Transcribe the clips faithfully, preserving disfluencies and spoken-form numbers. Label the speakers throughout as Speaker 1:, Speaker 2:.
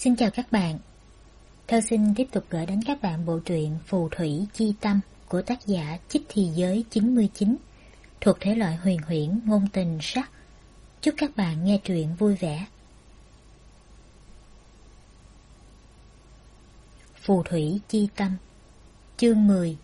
Speaker 1: Xin chào các bạn. Thơ xin tiếp tục gửi đến các bạn bộ truyện Phù Thủy Chi Tâm của tác giả Chích Thì Giới chín mươi chín, thuộc thể loại huyền huyễn ngôn tình sắc. Chúc các bạn nghe truyện vui vẻ. Phù Thủy Chi Tâm, chương mười.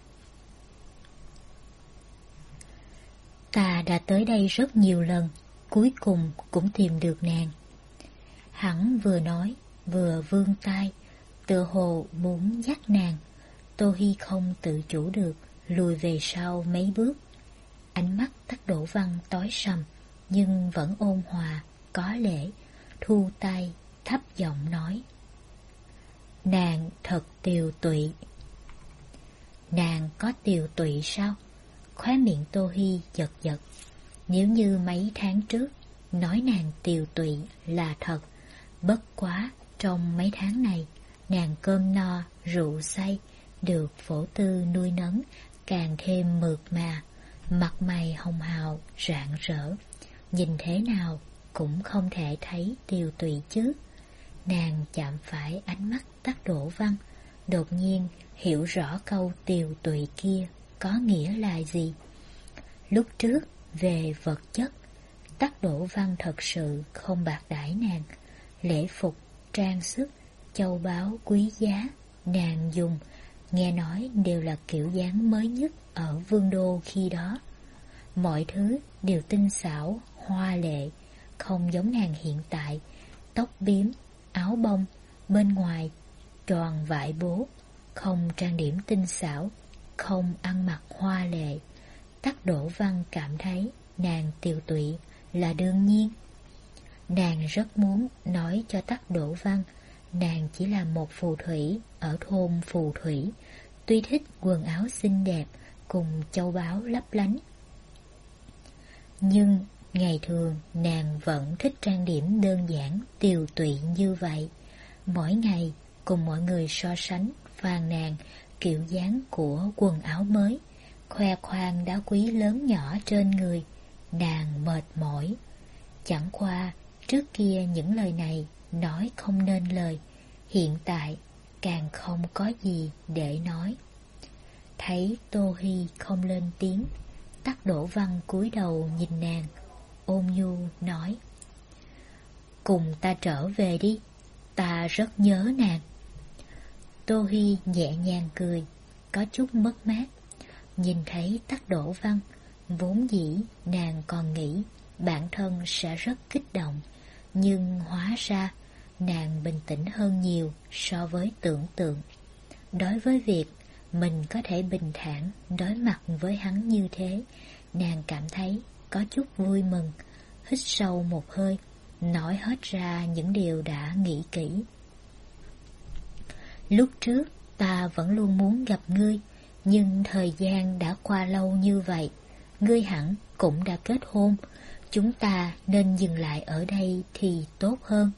Speaker 1: Ta đã tới đây rất nhiều lần, cuối cùng cũng tìm được nàng. Hắn vừa nói, vừa vươn tay, tựa hồ muốn dắt nàng. Tô Hi không tự chủ được, lùi về sau mấy bước. Ánh mắt Tắc Đỗ Văn tối sầm, nhưng vẫn ôn hòa, có lễ, thu tay, thấp giọng nói: Nàng thật tiều tụy. Nàng có tiều tụy sao? Khóe miệng Tô Hi giật giật. Nếu như mấy tháng trước nói nàng tiều tụy là thật, bất quá trong mấy tháng này nàng cơm no rượu say, được phổ tư nuôi nấng, càng thêm mượt mà, mặt mày hồng hào rạng rỡ, nhìn thế nào cũng không thể thấy tiều tụy chứ. Nàng chạm phải ánh mắt Tắc Đỗ Văn, đột nhiên hiểu rõ câu tiều tụy kia có nghĩa là gì. Lúc trước về vật chất, Tắc Đỗ Văn thật sự không bạc đãi nàng. Lễ phục, trang sức, châu báu quý giá nàng dùng, nghe nói đều là kiểu dáng mới nhất ở Vương đô khi đó. Mọi thứ đều tinh xảo, hoa lệ, không giống nàng hiện tại. Tóc bím, áo bông, bên ngoài tròn vải bố, không trang điểm tinh xảo, không ăn mặc hoa lệ. Tắc Đỗ Văn cảm thấy nàng tiều tụy là đương nhiên. Nàng rất muốn nói cho Tắc Đỗ Văn nàng chỉ là một phù thủy ở thôn Phù Thủy, tuy thích quần áo xinh đẹp cùng châu báu lấp lánh, nhưng ngày thường nàng vẫn thích trang điểm đơn giản tiều tụy như vậy. Mỗi ngày cùng mọi người so sánh phàn nàn kiểu dáng của quần áo mới, khoe khoang đá quý lớn nhỏ trên người, nàng mệt mỏi. Chẳng qua trước kia những lời này nói không nên lời, hiện tại càng không có gì để nói. Thấy Tô Hi không lên tiếng, Tắc Đỗ Văn cúi đầu nhìn nàng, ôn nhu nói: Cùng ta trở về đi, ta rất nhớ nàng. Tô Hi nhẹ nhàng cười, có chút mất mát. Nhìn thấy Tắc Đỗ Văn, vốn dĩ nàng còn nghĩ bản thân sẽ rất kích động, nhưng hóa ra nàng bình tĩnh hơn nhiều so với tưởng tượng. Đối với việc mình có thể bình thản đối mặt với hắn như thế, nàng cảm thấy có chút vui mừng. Hít sâu một hơi, nói hết ra những điều đã nghĩ kỹ. Lúc trước ta vẫn luôn muốn gặp ngươi, nhưng thời gian đã qua lâu như vậy, ngươi hẳn cũng đã kết hôn, chúng ta nên dừng lại ở đây thì tốt hơn.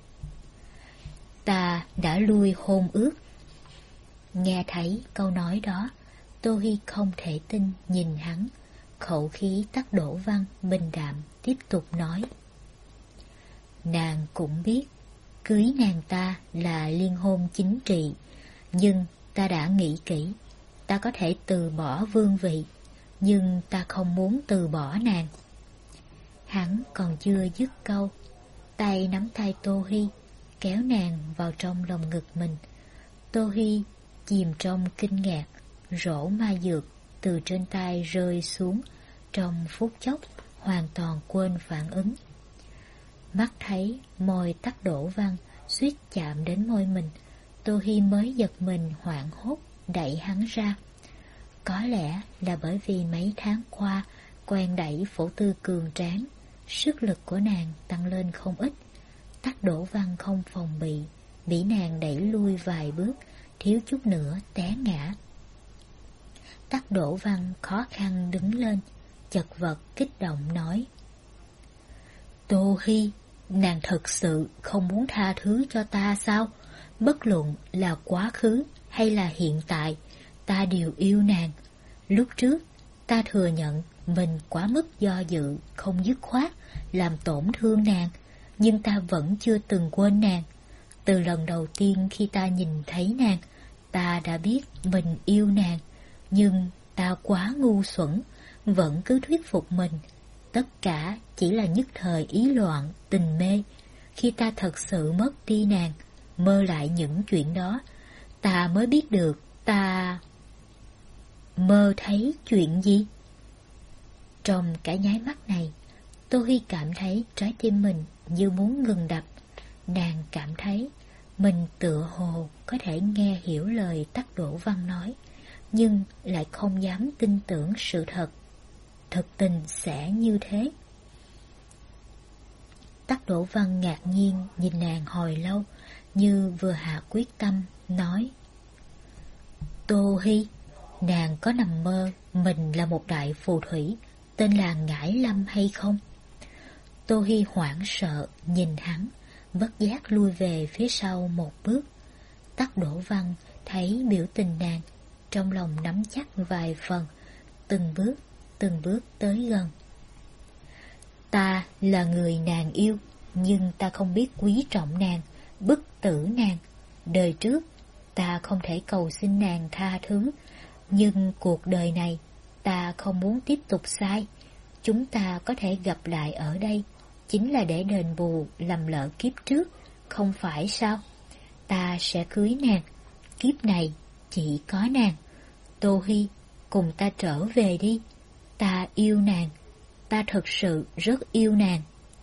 Speaker 1: Ta đã lui hôn ước. Nghe thấy câu nói đó, Tô Hi không thể tin nhìn hắn. Khẩu khí Tắc Đỗ Văn bình đạm tiếp tục nói: Nàng cũng biết cưới nàng ta là liên hôn chính trị, nhưng ta đã nghĩ kỹ, ta có thể từ bỏ vương vị, nhưng ta không muốn từ bỏ nàng. Hắn còn chưa dứt câu, tay nắm tay Tô Hi, kéo nàng vào trong lòng ngực mình. Tô Hi chìm trong kinh ngạc, rổ ma dược từ trên tay rơi xuống, trong phút chốc hoàn toàn quên phản ứng. Mắt thấy môi Tắc Đỗ Văn suýt chạm đến môi mình, Tô Hi mới giật mình hoảng hốt đẩy hắn ra. Có lẽ là bởi vì mấy tháng qua quen đẩy phổ tư cường tráng, sức lực của nàng tăng lên không ít. Tắc Đỗ Văn không phòng bị, bị nàng đẩy lui vài bước, thiếu chút nữa té ngã. Tắc Đỗ Văn khó khăn đứng lên, chật vật kích động nói: Tô Hi, nàng thật sự không muốn tha thứ cho ta sao? Bất luận là quá khứ hay là hiện tại, ta đều yêu nàng. Lúc trước ta thừa nhận mình quá mức do dự, không dứt khoát, làm tổn thương nàng, nhưng ta vẫn chưa từng quên nàng. Từ lần đầu tiên khi ta nhìn thấy nàng, ta đã biết mình yêu nàng, nhưng ta quá ngu xuẩn, vẫn cứ thuyết phục mình. Tất cả chỉ là nhất thời ý loạn, tình mê. Khi ta thật sự mất đi nàng, mơ lại những chuyện đó, ta mới biết được ta... Mơ thấy chuyện gì? Trong cả nháy mắt này, Tô Hi cảm thấy trái tim mình như muốn ngừng đập. Nàng cảm thấy mình tựa hồ có thể nghe hiểu lời Tắc Đỗ Văn nói, nhưng lại không dám tin tưởng sự thật. Thực tình sẽ như thế. Tắc Đỗ Văn ngạc nhiên nhìn nàng hồi lâu, như vừa hạ quyết tâm, nói: Tô Hi, nàng có nằm mơ mình là một đại phù thủy tên là Ngải Lâm hay không? Tô Hi hoảng sợ nhìn hắn, bất giác lui về phía sau một bước. Tắc Đỗ Văn thấy biểu tình nàng, trong lòng nắm chắc vài phần, từng bước, từng bước tới gần. Ta là người nàng yêu, nhưng ta không biết quý trọng nàng, bức tử nàng. Đời trước, ta không thể cầu xin nàng tha thứ, nhưng cuộc đời này, ta không muốn tiếp tục sai. Chúng ta có thể gặp lại ở đây, chính là để đền bù lầm lỡ kiếp trước, không phải sao? Ta sẽ cưới nàng, kiếp này chỉ có nàng. Tô Hi, cùng ta trở về đi. Ta yêu nàng, ta thật sự rất yêu nàng.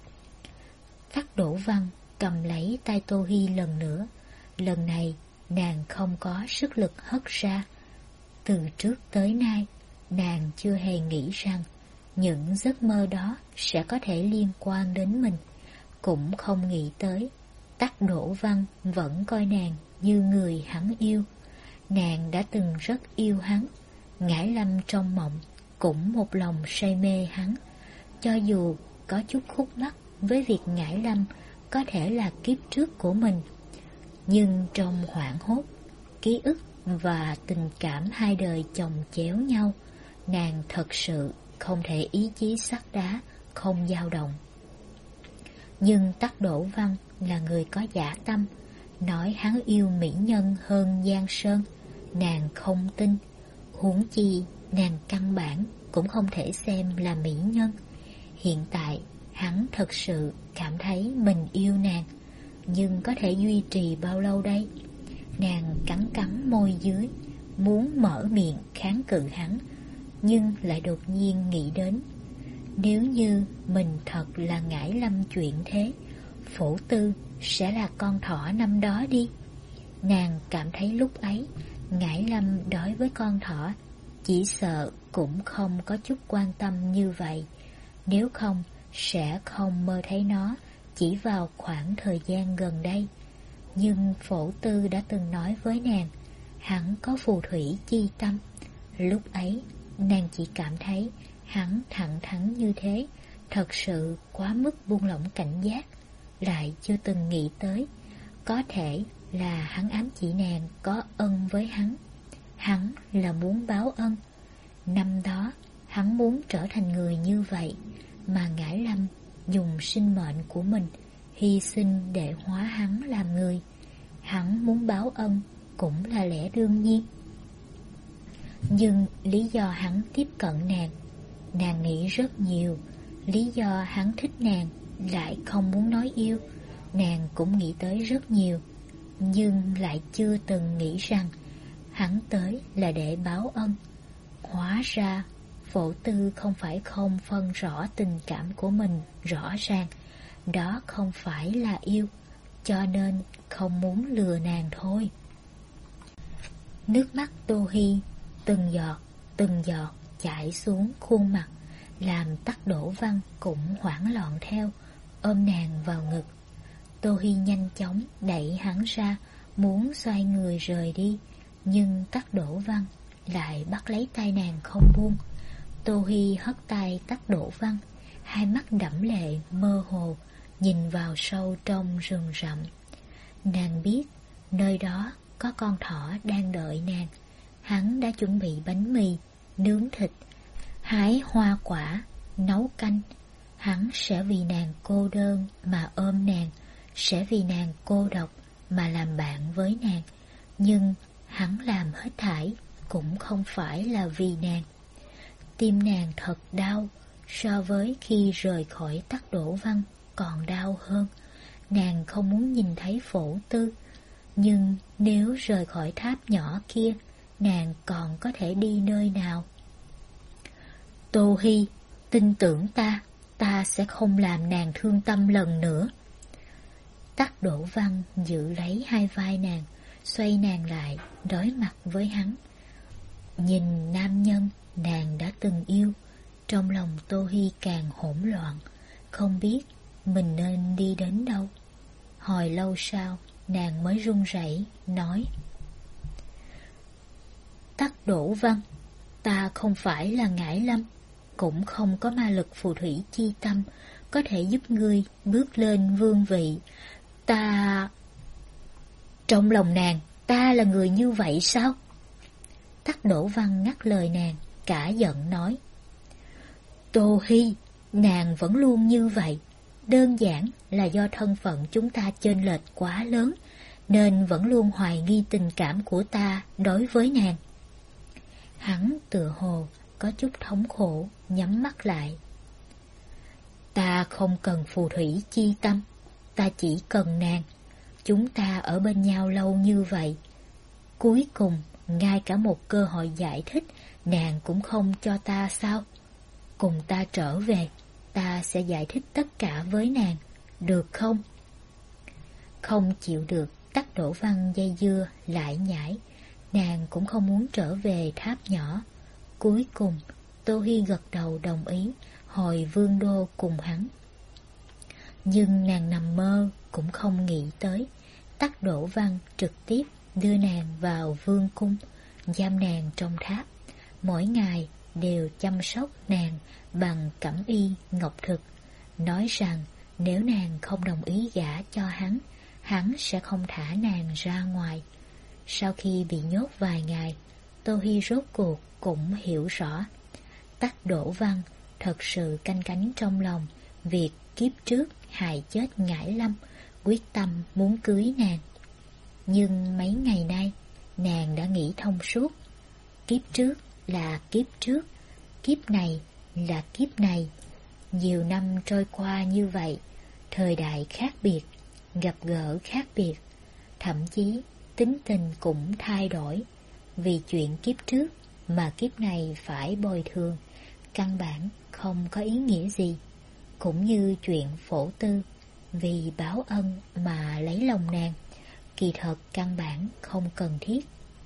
Speaker 1: Tắc Đỗ Văn cầm lấy tay Tô Hi lần nữa. Lần này nàng không có sức lực hất ra. Từ trước tới nay, nàng chưa hề nghĩ rằng những giấc mơ đó sẽ có thể liên quan đến mình. Cũng không nghĩ tới Tắc Đỗ Văn vẫn coi nàng như người hắn yêu. Nàng đã từng rất yêu hắn. Ngải Lâm trong mộng cũng một lòng say mê hắn. Cho dù có chút khúc mắc với việc Ngải Lâm có thể là kiếp trước của mình, nhưng trong hoảng hốt, ký ức và tình cảm hai đời chồng chéo nhau, nàng thật sự không thể ý chí sắt đá, không dao động. Nhưng Tắc Đỗ Văn là người có dã tâm, nói hắn yêu mỹ nhân hơn Giang Sơn, nàng không tin. Huống chi nàng căn bản cũng không thể xem là mỹ nhân. Hiện tại hắn thật sự cảm thấy mình yêu nàng, nhưng có thể duy trì bao lâu đây? Nàng cắn cắn môi dưới, muốn mở miệng kháng cự hắn, nhưng lại đột nhiên nghĩ đến, nếu như mình thật là Ngải Lâm chuyện thế, Phổ Tư sẽ là con thỏ năm đó đi. Nàng cảm thấy lúc ấy Ngải Lâm đối với con thỏ chỉ sợ cũng không có chút quan tâm như vậy, nếu không sẽ không mơ thấy nó chỉ vào khoảng thời gian gần đây. Nhưng Phổ Tư đã từng nói với nàng, hắn có phù thủy chi tâm. Lúc ấy nàng chỉ cảm thấy hắn thẳng thắn như thế thật sự quá mức buông lỏng cảnh giác, lại chưa từng nghĩ tới có thể là hắn ám chỉ nàng có ân với hắn. Hắn là muốn báo ân. Năm đó hắn muốn trở thành người như vậy, mà Ngải Lâm dùng sinh mệnh của mình hy sinh để hóa hắn làm người. Hắn muốn báo ân cũng là lẽ đương nhiên. Nhưng lý do hắn tiếp cận nàng, nàng nghĩ rất nhiều. Lý do hắn thích nàng lại không muốn nói yêu, nàng cũng nghĩ tới rất nhiều. Nhưng lại chưa từng nghĩ rằng hắn tới là để báo ân. Hóa ra Phổ Tư không phải không phân rõ tình cảm của mình rõ ràng, đó không phải là yêu, cho nên không muốn lừa nàng thôi. Nước mắt Tô Hi từng giọt từng giọt chảy xuống khuôn mặt, làm Tắc Đỗ Văn cũng hoảng loạn theo, ôm nàng vào ngực. Tô Hi nhanh chóng đẩy hắn ra, muốn xoay người rời đi, nhưng Tắc Đỗ Văn lại bắt lấy tay nàng không buông. Tô Hi hất tay Tắc Đỗ Văn, hai mắt đẫm lệ mơ hồ nhìn vào sâu trong rừng rậm. Nàng biết nơi đó có con thỏ đang đợi nàng. Hắn đã chuẩn bị bánh mì, nướng thịt, hái hoa quả, nấu canh. Hắn sẽ vì nàng cô đơn mà ôm nàng, sẽ vì nàng cô độc mà làm bạn với nàng, nhưng hắn làm hết thảy cũng không phải là vì nàng. Tim nàng thật đau, so với khi rời khỏi Tắc Đổ Văn còn đau hơn. Nàng không muốn nhìn thấy Phổ Tư, nhưng nếu rời khỏi tháp nhỏ kia, nàng còn có thể đi nơi nào? Tô Hi, tin tưởng ta, ta sẽ không làm nàng thương tâm lần nữa. Tắc Đổ Văn giữ lấy hai vai nàng, xoay nàng lại, đối mặt với hắn. Nhìn nam nhân nàng đã từng yêu, trong lòng Tô Hi càng hỗn loạn, không biết mình nên đi đến đâu. Hồi lâu sau, nàng mới run rẩy nói: Tắc Đổ Văn, ta không phải là Ngải Lâm, cũng không có ma lực phù thủy chi tâm có thể giúp ngươi bước lên vương vị. Ta... Trong lòng nàng, ta là người như vậy sao? Tắc Đổ Văn ngắt lời nàng, cả giận nói: Tô Hi, nàng vẫn luôn như vậy, đơn giản là do thân phận chúng ta chênh lệch quá lớn, nên vẫn luôn hoài nghi tình cảm của ta đối với nàng. Hắn tựa hồ có chút thống khổ, nhắm mắt lại. Ta không cần phù thủy chi tâm, ta chỉ cần nàng. Chúng ta ở bên nhau lâu như vậy, cuối cùng ngay cả một cơ hội giải thích nàng cũng không cho ta sao? Cùng ta trở về, ta sẽ giải thích tất cả với nàng, được không? Không chịu được Tắc Đổ Văn dây dưa lại nhảy, nàng cũng không muốn trở về tháp nhỏ. Cuối cùng Tô Hi gật đầu đồng ý hồi vương đô cùng hắn. Nhưng nàng nằm mơ cũng không nghĩ tới Tắc Đổ Văn trực tiếp đưa nàng vào vương cung, giam nàng trong tháp, mỗi ngày đều chăm sóc nàng bằng cẩm y ngọc thực, nói rằng nếu nàng không đồng ý gả cho hắn, hắn sẽ không thả nàng ra ngoài. Sau khi bị nhốt vài ngày, Tô Hi rốt cuộc cũng hiểu rõ, Tắc Đổ Văn thật sự canh cánh trong lòng việc kiếp trước hại chết Ngải Lâm, quyết tâm muốn cưới nàng. Nhưng mấy ngày nay, nàng đã nghĩ thông suốt. Kiếp trước là kiếp trước, kiếp này là kiếp này. Nhiều năm trôi qua như vậy, thời đại khác biệt, gặp gỡ khác biệt, thậm chí tính tình cũng thay đổi. Vì chuyện kiếp trước mà kiếp này phải bồi thường, căn bản không có ý nghĩa gì. Cũng như chuyện Phổ Tư, vì báo ân mà lấy lòng nàng, kỳ thật căn bản không cần thiết.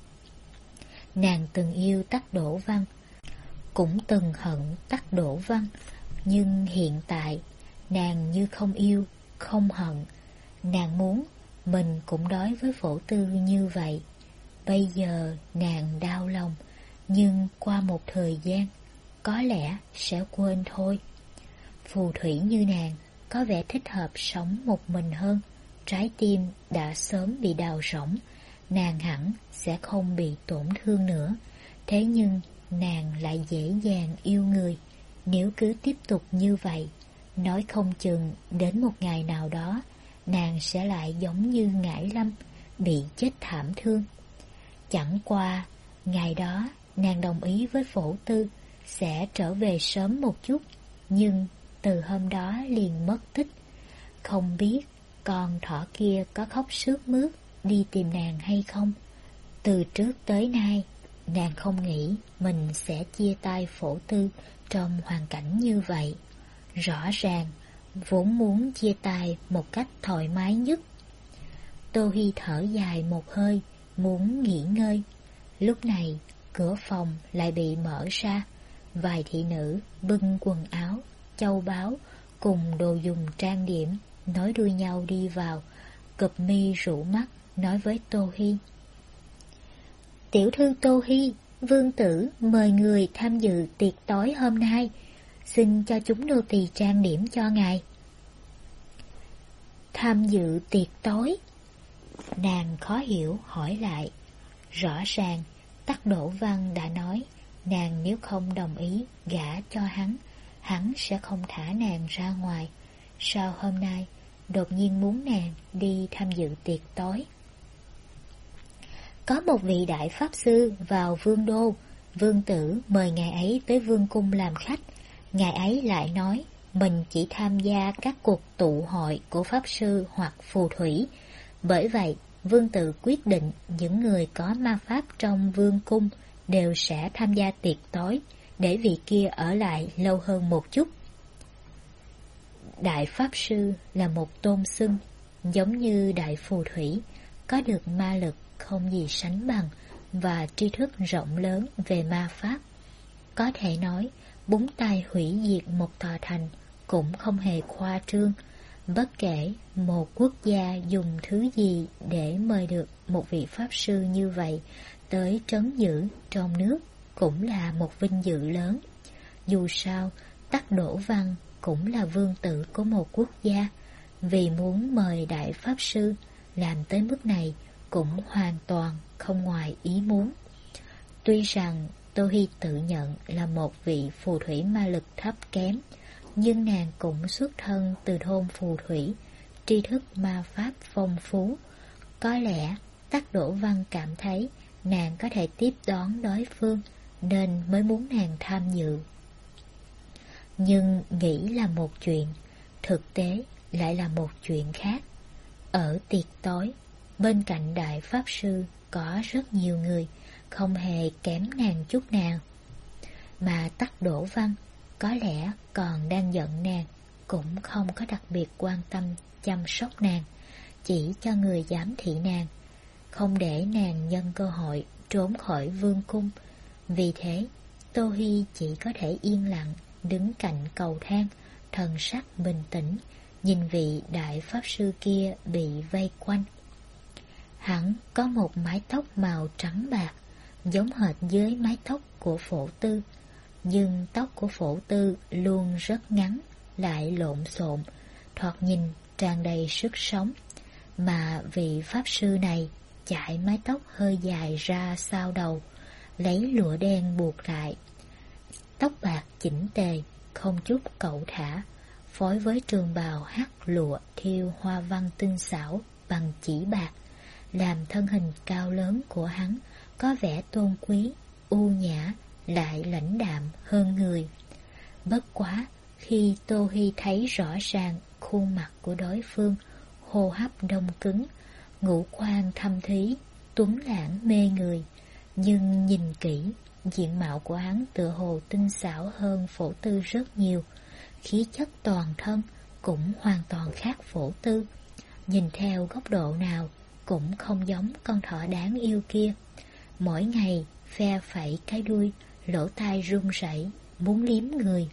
Speaker 1: Nàng từng yêu Tắc Đổ Văn, cũng từng hận Tắc Đổ Văn, nhưng hiện tại nàng như không yêu, không hận. Nàng muốn mình cũng đối với Phổ Tư như vậy. Bây giờ nàng đau lòng, nhưng qua một thời gian có lẽ sẽ quên thôi. Phù thủy như nàng có vẻ thích hợp sống một mình hơn. Trái tim đã sớm bị đào rỗng, nàng hẳn sẽ không bị tổn thương nữa. Thế nhưng nàng lại dễ dàng yêu người. Nếu cứ tiếp tục như vậy, nói không chừng đến một ngày nào đó nàng sẽ lại giống như Ngải Lâm, bị chết thảm thương. Chẳng qua ngày đó nàng đồng ý với Phổ Tư sẽ trở về sớm một chút, nhưng từ hôm đó liền mất tích. Không biết con thỏ kia có khóc sướt mướt đi tìm nàng hay không. Từ trước tới nay, nàng không nghĩ mình sẽ chia tay Phổ Tư trong hoàn cảnh như vậy. Rõ ràng vốn muốn chia tay một cách thoải mái nhất. Tô Hi thở dài một hơi, muốn nghỉ ngơi. Lúc này cửa phòng lại bị mở ra, vài thị nữ bưng quần áo, châu báu cùng đồ dùng trang điểm nối đuôi nhau đi vào, cụp mi rũ mắt nói với Tô Hi: Tiểu thư Tô Hi, vương tử mời người tham dự tiệc tối hôm nay, xin cho chúng nô tỳ trang điểm cho ngài. Tham dự tiệc tối? Nàng khó hiểu hỏi lại. Rõ ràng Tắc Đổ Văn đã nói nàng nếu không đồng ý gả cho hắn, hắn sẽ không thả nàng ra ngoài. Sao hôm nay đột nhiên muốn nàng đi tham dự tiệc tối? Có một vị đại pháp sư vào vương đô, vương tử mời ngài ấy tới vương cung làm khách. Ngài ấy lại nói mình chỉ tham gia các cuộc tụ hội của pháp sư hoặc phù thủy. Bởi vậy, vương tử quyết định những người có ma pháp trong vương cung đều sẽ tham gia tiệc tối, để vị kia ở lại lâu hơn một chút. Đại pháp sư là một tôn xưng, giống như đại phù thủy, có được ma lực không gì sánh bằng và tri thức rộng lớn về ma pháp. Có thể nói, búng tay hủy diệt một tòa thành cũng không hề khoa trương. Bất kể một quốc gia dùng thứ gì để mời được một vị pháp sư như vậy tới trấn giữ trong nước cũng là một vinh dự lớn. Dù sao, Tắc Đỗ Văn cũng là vương tử của một quốc gia, vì muốn mời đại pháp sư làm tới mức này cũng hoàn toàn không ngoài ý muốn. Tuy rằng Tô Hi tự nhận là một vị phù thủy ma lực thấp kém, nhưng nàng cũng xuất thân từ thôn phù thủy, tri thức ma pháp phong phú. Có lẽ Tắc Đỗ Văn cảm thấy nàng có thể tiếp đón đối phương, nên mới muốn nàng tham dự. Nhưng nghĩ là một chuyện, thực tế lại là một chuyện khác. Ở tiệc tối, bên cạnh đại pháp sư có rất nhiều người, không hề kém nàng chút nào. Mà Tắc Đỗ Văn có lẽ còn đang giận nàng, cũng không có đặc biệt quan tâm chăm sóc nàng, chỉ cho người giám thị nàng, không để nàng nhân cơ hội trốn khỏi vương cung. Vì thế, Tô Hi chỉ có thể yên lặng đứng cạnh cầu thang, thần sắc bình tĩnh, nhìn vị đại pháp sư kia bị vây quanh. Hắn có một mái tóc màu trắng bạc, giống hệt với mái tóc của Phổ Tư, nhưng tóc của Phổ Tư luôn rất ngắn, lại lộn xộn, thoạt nhìn tràn đầy sức sống. Mà vị pháp sư này chải mái tóc hơi dài ra sau đầu, lấy lụa đen buộc lại. Tóc bạc chỉnh tề, không chút cẩu thả, phối với trường bào hắc lụa thêu hoa văn tinh xảo bằng chỉ bạc, làm thân hình cao lớn của hắn có vẻ tôn quý, u nhã, lại lãnh đạm hơn người. Bất quá, khi Tô Hi thấy rõ ràng khuôn mặt của đối phương, hô hấp đông cứng, ngũ quan thâm thúy, tuấn lãng mê người, nhưng nhìn kỹ, diện mạo của hắn tựa hồ tinh xảo hơn Phổ Tư rất nhiều, khí chất toàn thân cũng hoàn toàn khác Phổ Tư, nhìn theo góc độ nào cũng không giống con thỏ đáng yêu kia. Mỗi ngày phe phẩy cái đuôi, lỗ tai run rẩy, muốn liếm người.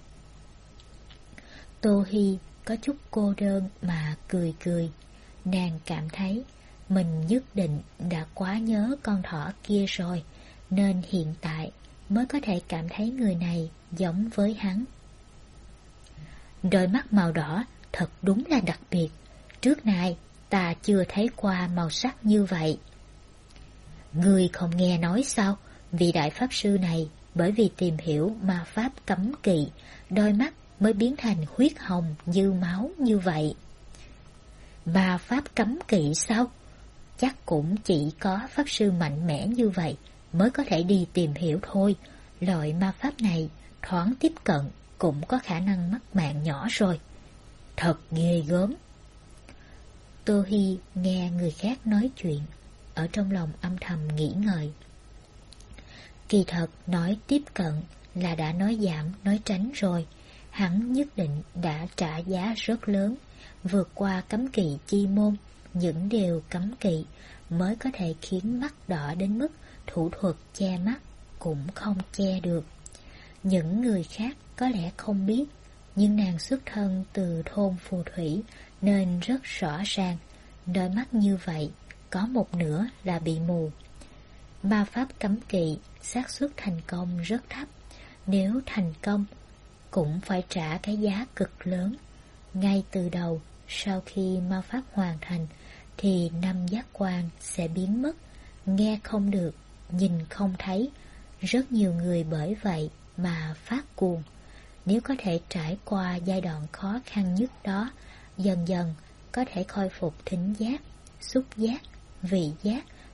Speaker 1: Tô Hi có chút cô đơn mà cười cười. Nàng cảm thấy mình nhất định đã quá nhớ con thỏ kia rồi, nên hiện tại mới có thể cảm thấy người này giống với hắn. Đôi mắt màu đỏ thật đúng là đặc biệt, trước nay ta chưa thấy qua màu sắc như vậy. Ngươi không nghe nói sao, vị đại pháp sư này bởi vì tìm hiểu ma pháp cấm kỵ, đôi mắt mới biến thành huyết hồng như máu như vậy. Ma pháp cấm kỵ sao? Chắc cũng chỉ có pháp sư mạnh mẽ như vậy mới có thể đi tìm hiểu thôi. Loại ma pháp này thoáng tiếp cận cũng có khả năng mất mạng nhỏ rồi. Thật ghê gớm. Tô Hi nghe người khác nói chuyện, ở trong lòng âm thầm nghĩ ngợi. Kỳ thật nói tiếp cận là đã nói giảm nói tránh rồi. Hắn nhất định đã trả giá rất lớn, vượt qua cấm kỵ chi môn, những điều cấm kỵ mới có thể khiến mắt đỏ đến mức thủ thuật che mắt cũng không che được. Những người khác có lẽ không biết, nhưng nàng xuất thân từ thôn phù thủy nên rất rõ ràng, đôi mắt như vậy có một nửa là bị mù. Ma pháp cấm kỵ xác suất thành công rất thấp, nếu thành công cũng phải trả cái giá cực lớn. Ngay từ đầu, sau khi ma pháp hoàn thành thì năm giác quan sẽ biến mất, nghe không được, nhìn không thấy. Rất nhiều người bởi vậy mà phát cuồng. Nếu có thể trải qua giai đoạn khó khăn nhất đó, dần dần có thể khôi phục thính giác, xúc giác, vị giác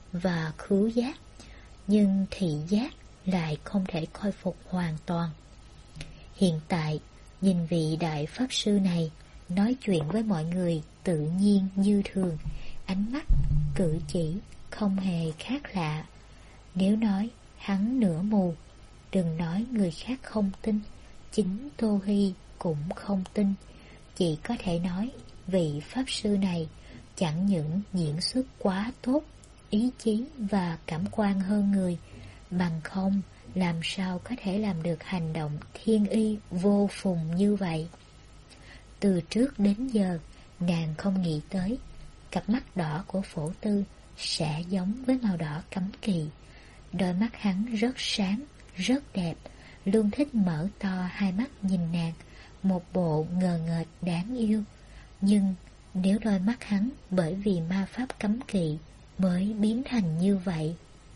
Speaker 1: và khứu giác, nhưng thị giác lại không thể khôi phục hoàn toàn. Hiện tại, nhìn vị đại pháp sư này nói chuyện với mọi người tự nhiên như thường, ánh mắt, cử chỉ không hề khác lạ. Nếu nói hắn nửa mù, đừng nói người khác không tin, chính Tô Hi cũng không tin. Chỉ có thể nói vị pháp sư này chẳng những diễn xuất quá tốt, ý chí và cảm quan hơn người, bằng không làm sao có thể làm được hành động thiên y vô phùng như vậy. Từ trước đến giờ, nàng không nghĩ tới cặp mắt đỏ của Phổ Tư sẽ giống với màu đỏ cấm kỵ. Đôi mắt hắn rất sáng, rất đẹp, luôn thích mở to hai mắt nhìn nàng, một bộ ngờ nghệch đáng yêu. Nhưng nếu đôi mắt hắn bởi vì ma pháp cấm kỵ mới biến thành như vậy.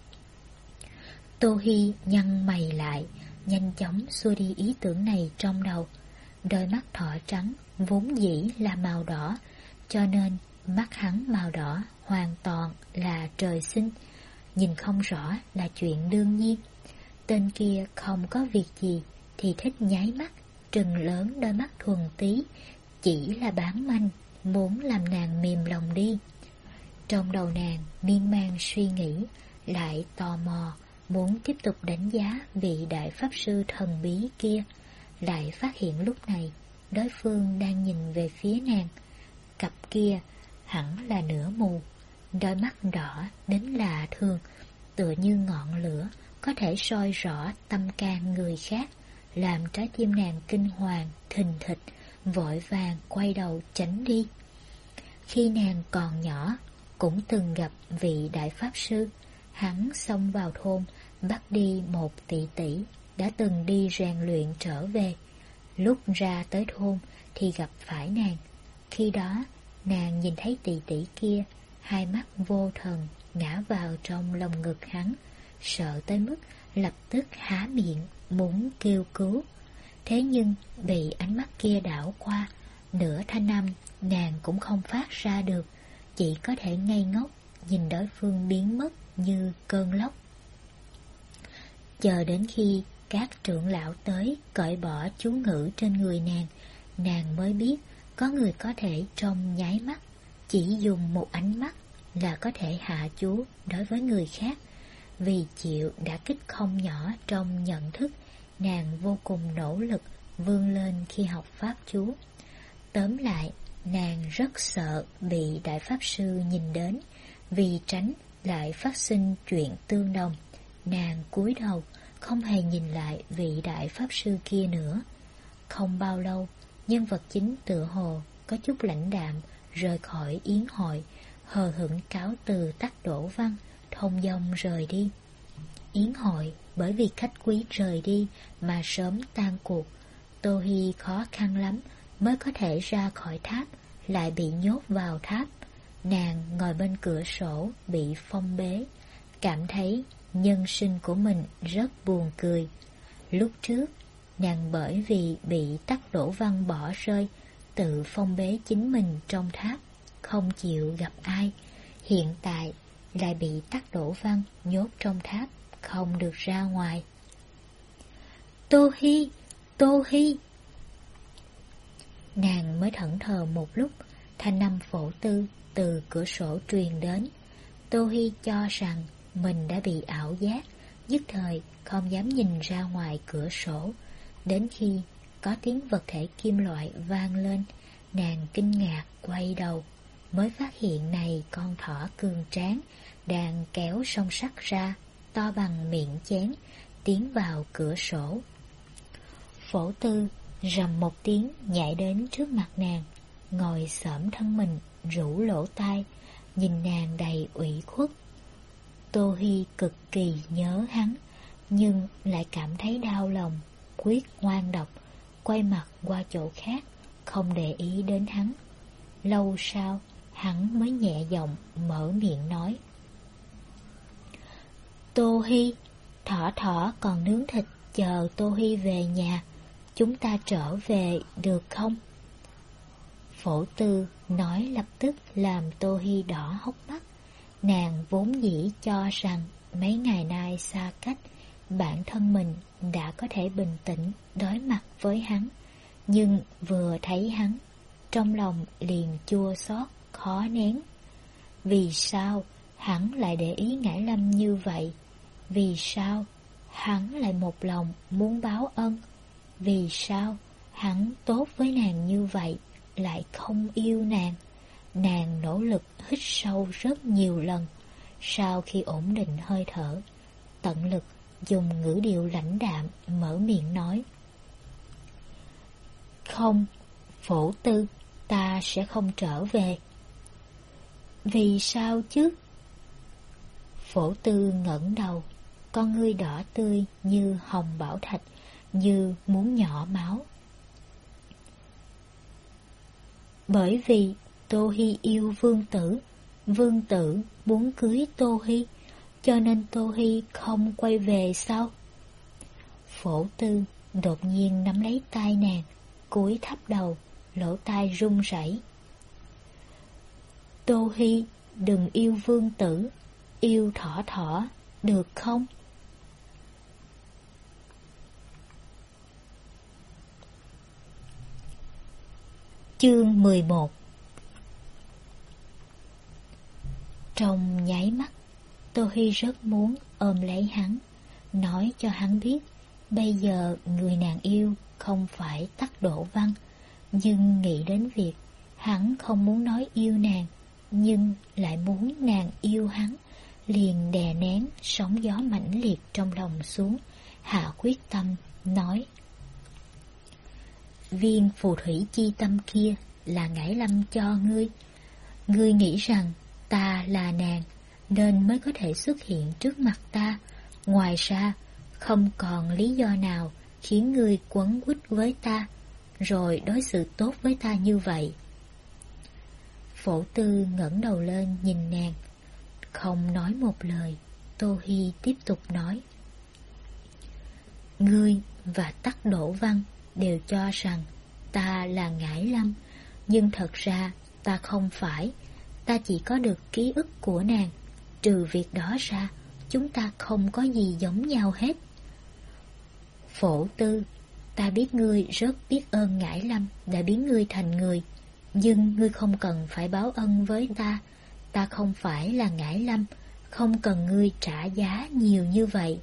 Speaker 1: Tô Hi nhăn mày lại, nhanh chóng xua đi ý tưởng này trong đầu. Đôi mắt thỏ trắng vốn dĩ là màu đỏ, cho nên mắt hắn màu đỏ hoàn toàn là trời sinh, nhìn không rõ là chuyện đương nhiên. Tên kia không có việc gì thì thích nháy mắt, trừng lớn đôi mắt thuần tí, chỉ là bán manh, muốn làm nàng mềm lòng đi. Trong đầu nàng miên man suy nghĩ, lại tò mò, muốn tiếp tục đánh giá vị đại pháp sư thần bí kia. Lại phát hiện lúc này đối phương đang nhìn về phía nàng. Cặp kia hẳn là nửa mù, đôi mắt đỏ đến lạ thường, tựa như ngọn lửa có thể soi rõ tâm can người khác, làm trái tim nàng kinh hoàng thình thịch, vội vàng quay đầu tránh đi. Khi nàng còn nhỏ cũng từng gặp vị đại pháp sư. Hắn xông vào thôn bắt đi một tỷ tỷ đã từng đi rèn luyện trở về. Lúc ra tới thôn thì gặp phải nàng. Khi đó nàng nhìn thấy tỷ tỷ kia, hai mắt vô thần ngã vào trong lồng ngực hắn, sợ tới mức lập tức há miệng muốn kêu cứu. Thế nhưng bị ánh mắt kia đảo qua, nửa thanh âm nàng cũng không phát ra được, chỉ có thể ngây ngốc nhìn đối phương biến mất như cơn lốc. Chờ đến khi các trưởng lão tới cởi bỏ chú ngữ trên người nàng, nàng mới biết có người có thể trong nháy mắt, chỉ dùng một ánh mắt là có thể hạ chú đối với người khác. Vì chịu đả kích không nhỏ trong nhận thức, nàng vô cùng nỗ lực vươn lên khi học pháp chú. Tóm lại, nàng rất sợ bị đại pháp sư nhìn đến, vì tránh lại phát sinh chuyện tương đồng. Nàng cúi đầu, không hề nhìn lại vị đại pháp sư kia nữa. Không bao lâu, nhân vật chính tựa hồ có chút lãnh đạm rời khỏi yến hội, hờ hững cáo từ Tắc Đỗ Văn, thông dong rời đi. Yến hội bởi vì khách quý rời đi mà sớm tan cuộc. Tô Hi khó khăn lắm mới có thể ra khỏi tháp, lại bị nhốt vào tháp. Nàng ngồi bên cửa sổ bị phong bế, cảm thấy nhân sinh của mình rất buồn cười. Lúc trước, nàng bởi vì bị Tắc Đỗ Văn bỏ rơi, tự phong bế chính mình trong tháp, không chịu gặp ai. Hiện tại lại bị Tắc Đỗ Văn nhốt trong tháp, không được ra ngoài. Tô Hi, Tô Hi. Nàng mới thẫn thờ một lúc, thanh âm Phổ Tư từ cửa sổ truyền đến. Tô Hi cho rằng mình đã bị ảo giác, nhất thời không dám nhìn ra ngoài cửa sổ. Đến khi có tiếng vật thể kim loại vang lên, nàng kinh ngạc quay đầu, mới phát hiện này con thỏ cường tráng đang kéo song sắt ra, to bằng miệng chén, tiến vào cửa sổ. Phổ Tư rầm một tiếng nhảy đến trước mặt nàng, ngồi xổm thân mình, rũ lỗ tai, nhìn nàng đầy ủy khuất. Tô Hi cực kỳ nhớ hắn, nhưng lại cảm thấy đau lòng, quyết ngoan độc, quay mặt qua chỗ khác, không để ý đến hắn. Lâu sau, hắn mới nhẹ giọng mở miệng nói: Tô Hi, thỏ thỏ còn nướng thịt chờ Tô Hi về nhà, chúng ta trở về được không? Phổ Tư nói lập tức làm Tô Hi đỏ hốc mắt. Nàng vốn dĩ cho rằng mấy ngày nay xa cách, bản thân mình đã có thể bình tĩnh đối mặt với hắn, nhưng vừa thấy hắn, trong lòng liền chua xót khó nén. Vì sao hắn lại để ý Ngải Lâm như vậy? Vì sao hắn lại một lòng muốn báo ân? Vì sao hắn tốt với nàng như vậy lại không yêu nàng? Nàng nỗ lực hít sâu rất nhiều lần. Sau khi ổn định hơi thở, tận lực dùng ngữ điệu lãnh đạm mở miệng nói: Không, Phổ Tư, ta sẽ không trở về. Vì sao chứ? Phổ Tư ngẩng đầu, con ngươi đỏ tươi như hồng bảo thạch, như muốn nhỏ máu. Bởi vì Tô Hi yêu Vương Tử, Vương Tử muốn cưới Tô Hi, cho nên Tô Hi không quay về sao? Phổ Tư đột nhiên nắm lấy tay nàng, cúi thấp đầu, lỗ tai run rẩy. Tô Hi đừng yêu Vương Tử, yêu Thỏ Thỏ, được không? Chương mười một. Trong nháy mắt, Tô Hi rất muốn ôm lấy hắn, nói cho hắn biết bây giờ người nàng yêu không phải Tắc Đỗ Văn, nhưng nghĩ đến việc hắn không muốn nói yêu nàng, nhưng lại muốn nàng yêu hắn, liền đè nén sóng gió mãnh liệt trong lòng xuống, hạ quyết tâm nói: Viên phù thủy chi tâm kia là Ngải Lâm cho ngươi. Ngươi nghĩ rằng ta là nàng nên mới có thể xuất hiện trước mặt ta, ngoài ra không còn lý do nào khiến ngươi quấn quýt với ta, rồi đối xử tốt với ta như vậy. Phổ Tư ngẩng đầu lên nhìn nàng, không nói một lời. Tô Hi tiếp tục nói: Ngươi và Tắc Đỗ Văn đều cho rằng ta là Ngải Lâm, nhưng thật ra ta không phải. Ta chỉ có được ký ức của nàng. Trừ việc đó ra, chúng ta không có gì giống nhau hết. Phổ Tư, ta biết ngươi rất biết ơn Ngải Lâm đã biến ngươi thành người, nhưng ngươi không cần phải báo ân với ta. Ta không phải là Ngải Lâm, không cần ngươi trả giá nhiều như vậy.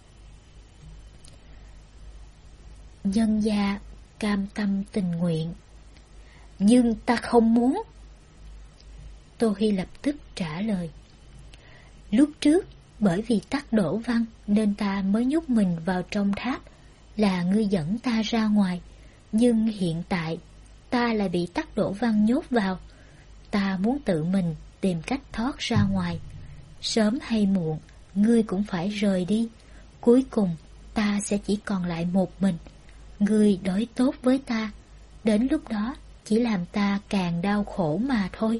Speaker 1: Nhân gia cam tâm tình nguyện, nhưng ta không muốn. Tô Hi lập tức trả lời: Lúc trước bởi vì Tắc Đỗ Văn nên ta mới nhốt mình vào trong tháp, là ngươi dẫn ta ra ngoài. Nhưng hiện tại ta lại bị Tắc Đỗ Văn nhốt vào. Ta muốn tự mình tìm cách thoát ra ngoài. Sớm hay muộn ngươi cũng phải rời đi. Cuối cùng ta sẽ chỉ còn lại một mình. Ngươi đối tốt với ta, đến lúc đó chỉ làm ta càng đau khổ mà thôi.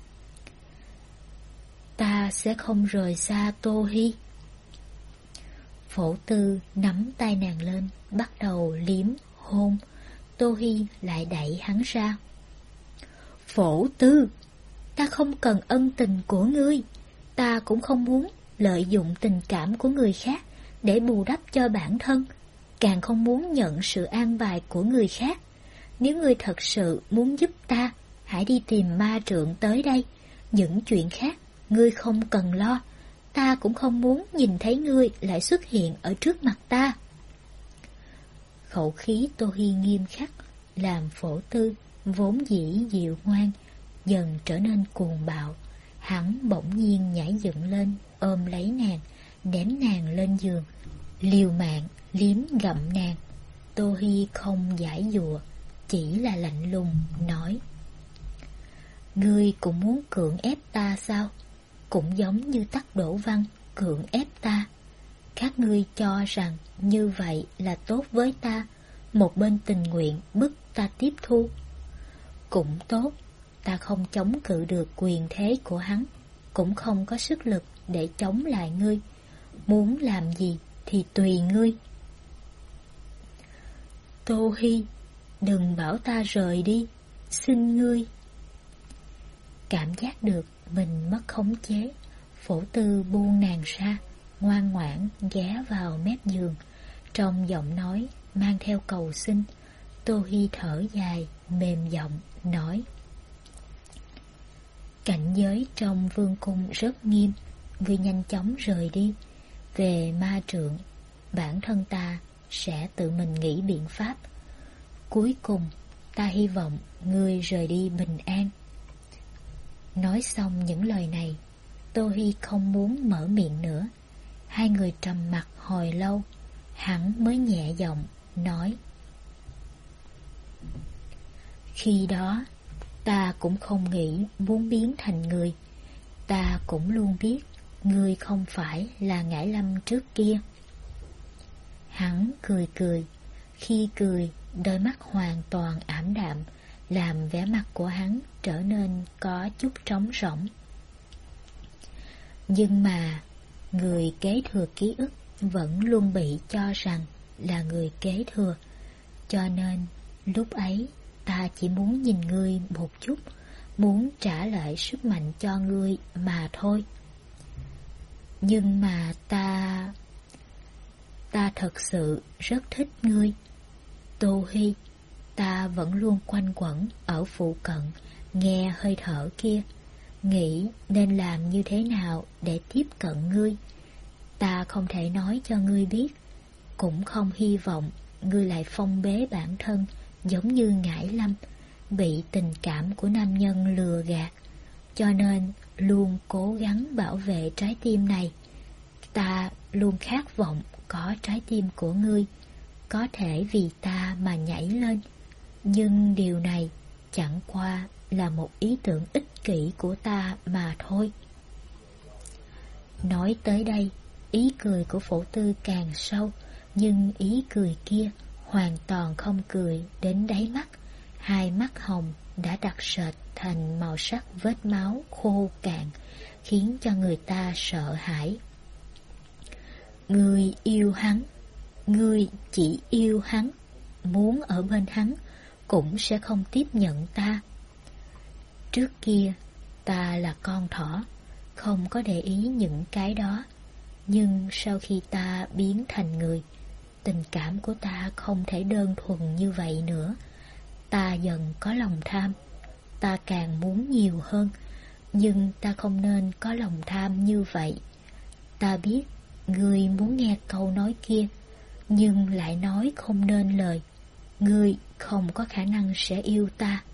Speaker 1: Ta sẽ không rời xa Tô Hi. Phổ Tư nắm tay nàng lên, bắt đầu liếm, hôn. Tô Hi lại đẩy hắn ra. Phổ Tư, ta không cần ân tình của ngươi. Ta cũng không muốn lợi dụng tình cảm của người khác để bù đắp cho bản thân, càng không muốn nhận sự an bài của người khác. Nếu ngươi thật sự muốn giúp ta, hãy đi tìm ma trượng tới đây. Những chuyện khác ngươi không cần lo. Ta cũng không muốn nhìn thấy ngươi lại xuất hiện ở trước mặt ta. Khẩu khí Tô Hi nghiêm khắc làm Phổ Tư vốn dĩ dịu ngoan dần trở nên cuồng bạo. Hắn bỗng nhiên nhảy dựng lên, ôm lấy nàng, ném nàng lên giường, liều mạng liếm gặm nàng. Tô Hi không giải dụa, chỉ là lạnh lùng nói: Ngươi cũng muốn cưỡng ép ta sao? Cũng giống như Tắc Đỗ Văn cưỡng ép ta. Các ngươi cho rằng như vậy là tốt với ta, một bên tình nguyện bức ta tiếp thu. Cũng tốt, ta không chống cự được quyền thế của hắn, cũng không có sức lực để chống lại ngươi. Muốn làm gì thì tùy ngươi. Tô Hi, đừng bảo ta rời đi, xin ngươi. Cảm giác được mình mất khống chế, Phổ Tư buông nàng ra, ngoan ngoãn ghé vào mép giường. Trong giọng nói mang theo cầu xin, Tô Hi thở dài, mềm giọng, nói: cảnh giới trong vương cung rất nghiêm, ngươi nhanh chóng rời đi. Về ma trượng, bản thân ta sẽ tự mình nghĩ biện pháp. Cuối cùng, ta hy vọng ngươi rời đi bình an. Nói xong những lời này, Tô Hi không muốn mở miệng nữa. Hai người trầm mặc hồi lâu, hắn mới nhẹ giọng nói: khi đó, ta cũng không nghĩ muốn biến thành người. Ta cũng luôn biết ngươi không phải là Ngải Lâm trước kia. Hắn cười cười. Khi cười, đôi mắt hoàn toàn ảm đạm, làm vẻ mặt của hắn trở nên có chút trống rỗng. Nhưng mà, người kế thừa ký ức vẫn luôn bị cho rằng là người kế thừa. Cho nên, lúc ấy, ta chỉ muốn nhìn ngươi một chút, muốn trả lại sức mạnh cho ngươi mà thôi. Nhưng mà ta... Ta thật sự rất thích ngươi. Tô Hi, ta vẫn luôn quanh quẩn ở phụ cận, nghe hơi thở kia, nghĩ nên làm như thế nào để tiếp cận ngươi. Ta không thể nói cho ngươi biết, cũng không hy vọng ngươi lại phong bế bản thân giống như Ngải Lâm, bị tình cảm của nam nhân lừa gạt, cho nên luôn cố gắng bảo vệ trái tim này. Ta luôn khát vọng có trái tim của ngươi, có thể vì ta mà nhảy lên, nhưng điều này chẳng qua là một ý tưởng ích kỷ của ta mà thôi. Nói tới đây, ý cười của Phổ Tư càng sâu, nhưng ý cười kia hoàn toàn không cười đến đáy mắt. Hai mắt hồng đã đặc sệt thành màu sắc vết máu khô cạn, khiến cho người ta sợ hãi. Ngươi yêu hắn, ngươi chỉ yêu hắn, muốn ở bên hắn cũng sẽ không tiếp nhận ta. Trước kia ta là con thỏ, không có để ý những cái đó, nhưng sau khi ta biến thành người, tình cảm của ta không thể đơn thuần như vậy nữa. Ta dần có lòng tham, ta càng muốn nhiều hơn, nhưng ta không nên có lòng tham như vậy. Ta biết ngươi muốn nghe câu nói kia, nhưng lại nói không nên lời. Ngươi không có khả năng sẽ yêu ta.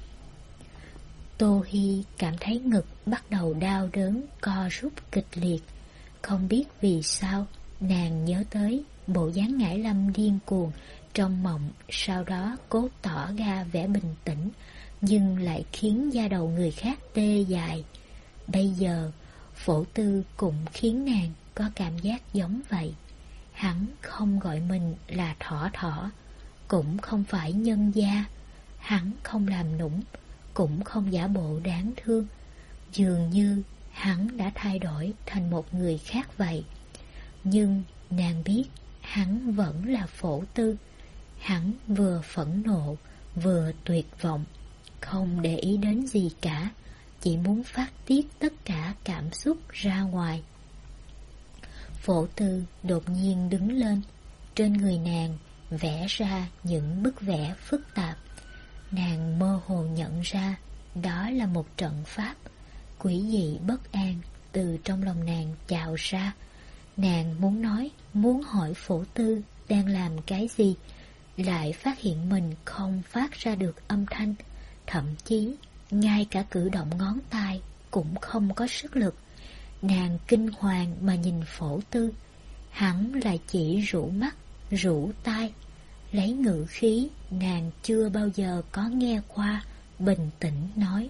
Speaker 1: Tô Hi cảm thấy ngực bắt đầu đau đớn, co rút kịch liệt. Không biết vì sao, nàng nhớ tới bộ dáng Ngải Lâm điên cuồng trong mộng, sau đó cố tỏ ra vẻ bình tĩnh, nhưng lại khiến da đầu người khác tê dại. Bây giờ, Phổ Tư cũng khiến nàng có cảm giác giống vậy. Hắn không gọi mình là thỏ thỏ, cũng không phải nhân gia. Hắn không làm nũng, cũng không giả bộ đáng thương. Dường như hắn đã thay đổi thành một người khác vậy. Nhưng nàng biết hắn vẫn là Phổ Tư. Hắn vừa phẫn nộ, vừa tuyệt vọng, không để ý đến gì cả, chỉ muốn phát tiết tất cả cảm xúc ra ngoài. Phổ Tư đột nhiên đứng lên, trên người nàng vẽ ra những bức vẽ phức tạp. Nàng mơ hồ nhận ra đó là một trận pháp. Quỷ dị bất an từ trong lòng nàng trào ra. Nàng muốn nói, muốn hỏi Phổ Tư đang làm cái gì, lại phát hiện mình không phát ra được âm thanh, thậm chí ngay cả cử động ngón tay cũng không có sức lực. Nàng kinh hoàng mà nhìn Phổ Tư, hắn lại chỉ rũ mắt, rũ tai, lấy ngữ khí nàng chưa bao giờ có nghe qua, bình tĩnh nói: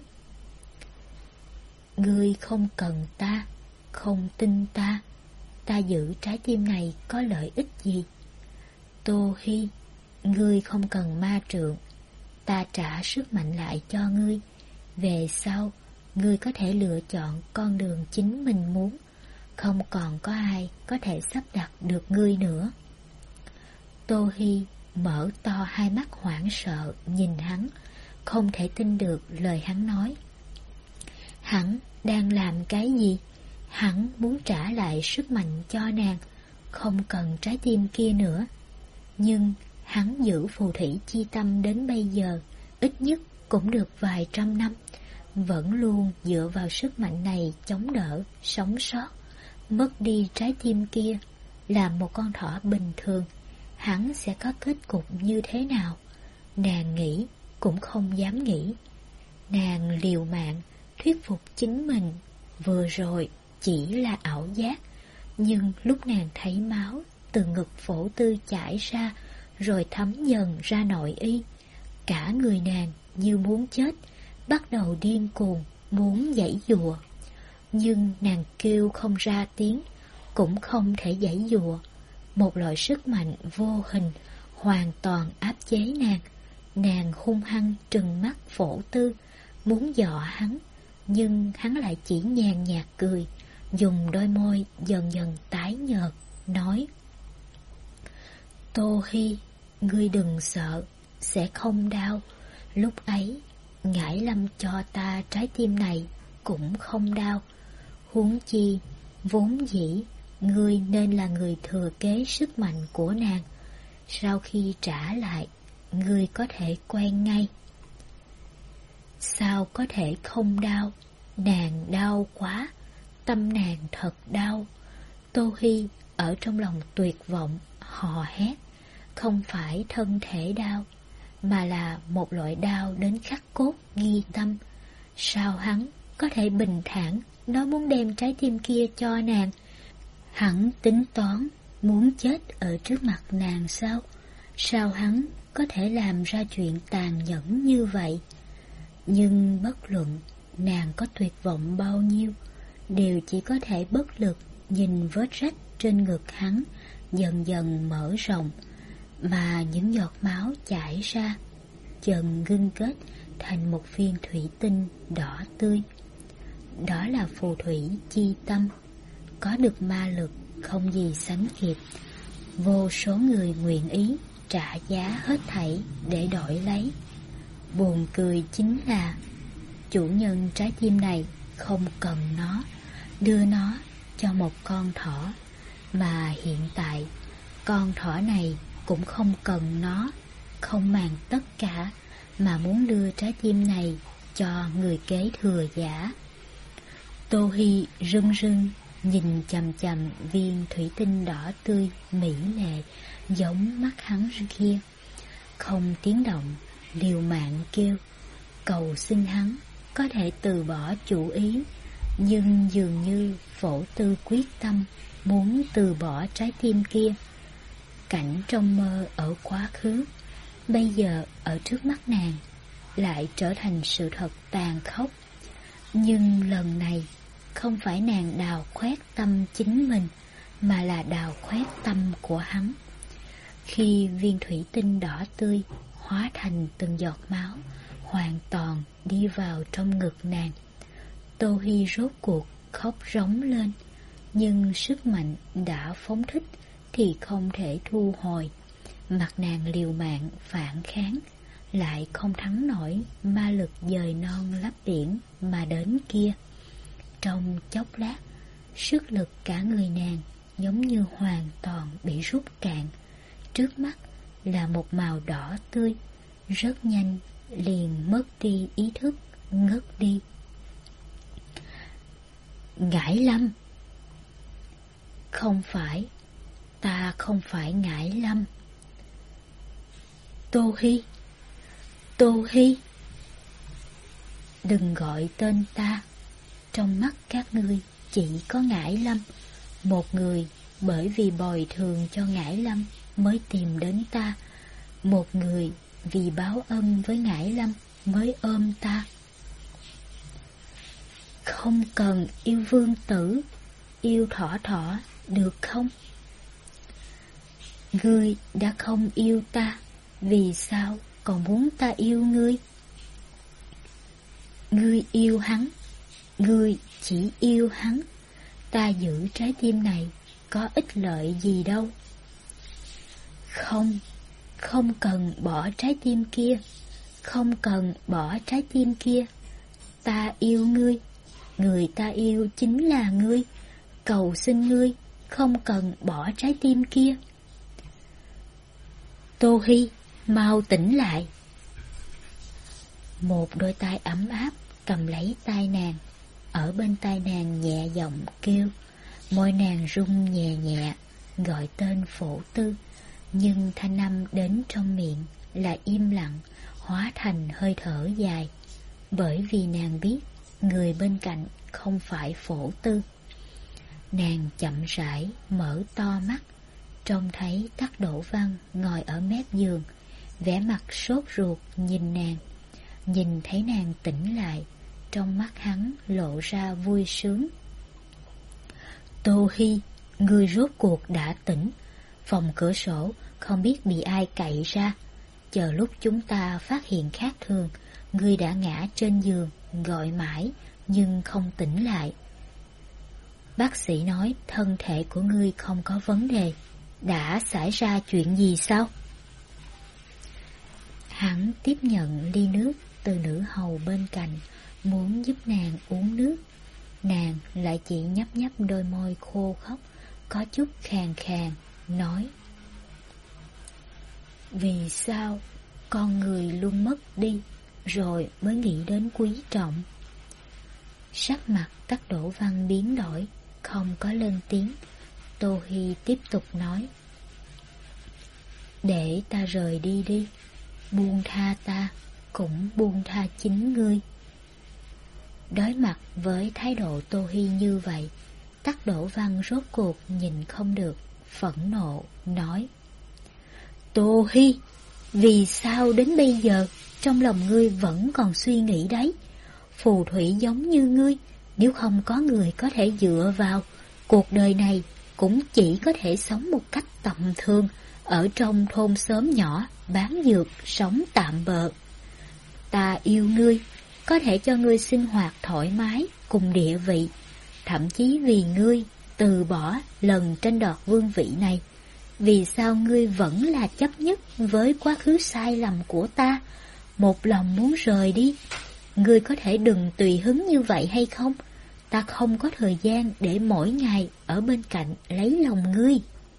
Speaker 1: ngươi không cần ta, không tin ta, ta giữ trái tim này có lợi ích gì? Tô Hi, ngươi không cần ma trượng, ta trả sức mạnh lại cho ngươi. Về sau, ngươi có thể lựa chọn con đường chính mình muốn, không còn có ai có thể sắp đặt được ngươi nữa. Tô Hi mở to hai mắt hoảng sợ nhìn hắn, không thể tin được lời hắn nói. Hắn đang làm cái gì? Hắn muốn trả lại sức mạnh cho nàng, không cần trái tim kia nữa. Nhưng hắn giữ phù thủy chi tâm đến bây giờ, ít nhất cũng được vài trăm năm, vẫn luôn dựa vào sức mạnh này chống đỡ, sống sót. Mất đi trái tim kia, là một con thỏ bình thường, hắn sẽ có kết cục như thế nào? Nàng nghĩ cũng không dám nghĩ. Nàng liều mạng thuyết phục chính mình vừa rồi chỉ là ảo giác. Nhưng lúc nàng thấy máu từ ngực Phổ Tư chảy ra rồi thấm dần ra nội y, cả người nàng như muốn chết, bắt đầu điên cuồng muốn giãy giụa. Nhưng nàng kêu không ra tiếng, cũng không thể giãy giụa. Một loại sức mạnh vô hình hoàn toàn áp chế nàng. Nàng hung hăng trừng mắt Phổ Tư, muốn dọa hắn, nhưng hắn lại chỉ nhàn nhạt cười, dùng đôi môi dần dần tái nhợt, nói: Tô Hi, ngươi đừng sợ, sẽ không đau. Lúc ấy, Ngải Lâm cho ta trái tim này cũng không đau. Huống chi, vốn dĩ, ngươi nên là người thừa kế sức mạnh của nàng. Sau khi trả lại, ngươi có thể quen ngay. Sao có thể không đau? Nàng đau quá, tâm nàng thật đau. Tô Hi ở trong lòng tuyệt vọng, hò hét. Không phải thân thể đau, mà là một loại đau đến khắc cốt ghi tâm. Sao hắn có thể bình thản nói muốn đem trái tim kia cho nàng? Hắn tính toán muốn chết ở trước mặt nàng sao? Sao hắn có thể làm ra chuyện tàn nhẫn như vậy? Nhưng bất luận nàng có tuyệt vọng bao nhiêu, đều chỉ có thể bất lực nhìn vết rách trên ngực hắn dần dần mở rộng, mà những giọt máu chảy ra dần ngưng kết thành một viên thủy tinh đỏ tươi. Đó là phù thủy chi tâm, có được ma lực không gì sánh kịp. Vô số người nguyện ý trả giá hết thảy để đổi lấy. Buồn cười chính là chủ nhân trái tim này không cần nó, đưa nó cho một con thỏ, mà hiện tại con thỏ này cũng không cần nó, không màng tất cả, mà muốn đưa trái tim này cho người kế thừa giả. Tô Hi rưng rưng nhìn chằm chằm viên thủy tinh đỏ tươi mỹ lệ giống mắt hắn kia, không tiếng động, liều mạng kêu, cầu xin hắn có thể từ bỏ chủ ý. Nhưng dường như Phổ Tư quyết tâm muốn từ bỏ trái tim kia. Cảnh trong mơ ở quá khứ, bây giờ ở trước mắt nàng lại trở thành sự thật tàn khốc. Nhưng lần này không phải nàng đào khoét tâm chính mình, mà là đào khoét tâm của hắn. Khi viên thủy tinh đỏ tươi hóa thành từng giọt máu, hoàn toàn đi vào trong ngực nàng, Tô Hi rốt cuộc khóc rống lên. Nhưng sức mạnh đã phóng thích thì không thể thu hồi. Mặt nàng liều mạng phản kháng, lại không thắng nổi ma lực dời non lấp biển mà đến kia. Trong chốc lát, sức lực cả người nàng giống như hoàn toàn bị rút cạn. Trước mắt là một màu đỏ tươi, rất nhanh liền mất đi ý thức, ngất đi. Ngải Lâm! Không phải, ta không phải Ngải Lâm. Tô Hi! Tô Hi! Đừng gọi tên ta. Trong mắt các ngươi chỉ có Ngải Lâm, một người bởi vì bồi thường cho Ngải Lâm mới tìm đến ta, một người vì báo ân với Ngải Lâm mới ôm ta. Không cần yêu vương tử, yêu thỏ thỏ được không? Ngươi đã không yêu ta, vì sao còn muốn ta yêu ngươi? Ngươi yêu hắn, ngươi chỉ yêu hắn. Ta giữ trái tim này có ích lợi gì đâu. Không, không cần bỏ trái tim kia, không cần bỏ trái tim kia. Ta yêu ngươi, người ta yêu chính là ngươi. cầu xin ngươi, không cần bỏ trái tim kia. Tô Hi, mau tỉnh lại. Một đôi tay ấm áp cầm lấy tay nàng, ở bên tai nàng nhẹ giọng kêu. Môi nàng rung nhẹ nhẹ, gọi tên Phổ Tư, nhưng thanh âm đến trong miệng là im lặng, hóa thành hơi thở dài, bởi vì nàng biết người bên cạnh không phải Phổ Tư. Nàng chậm rãi mở to mắt, trông thấy Tắc Đỗ Văn ngồi ở mép giường, vẻ mặt sốt ruột nhìn nàng. Nhìn thấy nàng tỉnh lại, trong mắt hắn lộ ra vui sướng. Tô Hi, ngươi rốt cuộc đã tỉnh. Phòng cửa sổ không biết bị ai cậy ra. Chờ lúc chúng ta phát hiện khác thường, ngươi đã ngã trên giường, gọi mãi nhưng không tỉnh lại. Bác sĩ nói thân thể của ngươi không có vấn đề. Đã xảy ra chuyện gì sao? Hắn tiếp nhận ly nước từ nữ hầu bên cạnh, muốn giúp nàng uống nước. Nàng lại chỉ nhấp nhấp đôi môi khô khốc, có chút khàn khàn, nói: vì sao con người luôn mất đi, rồi mới nghĩ đến quý trọng? Sắc mặt Tắc Đỗ Văn biến đổi, không có lên tiếng. Tô Hi tiếp tục nói: để ta rời đi đi, buông tha ta, cũng buông tha chính ngươi. Đối mặt với thái độ Tô Hi như vậy, Tắc Đỗ Văn rốt cuộc nhìn không được, phẫn nộ nói: Tô Hi, vì sao đến bây giờ trong lòng ngươi vẫn còn suy nghĩ đấy? Phù thủy giống như ngươi, nếu không có người có thể dựa vào, cuộc đời này cũng chỉ có thể sống một cách tầm thường, ở trong thôn xóm nhỏ bán dược sống tạm bợ. Ta yêu ngươi, có thể cho ngươi sinh hoạt thoải mái cùng địa vị, thậm chí vì ngươi từ bỏ lần tranh đoạt vương vị này. Vì sao ngươi vẫn là chấp nhất với quá khứ sai lầm của ta, một lòng muốn rời đi? Ngươi có thể đừng tùy hứng như vậy hay không? Ta không có thời gian để mỗi ngày ở bên cạnh lấy lòng ngươi.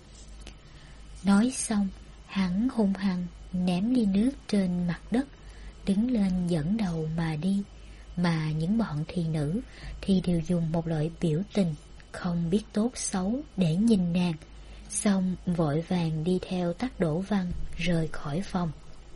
Speaker 1: Nói xong, hắn hung hăng ném ly nước trên mặt đất, đứng lên dẫn đầu mà đi. Mà những bọn thị nữ thì đều dùng một loại biểu tình không biết tốt xấu để nhìn nàng, xong vội vàng đi theo Tắc Đỗ Văn rời khỏi phòng.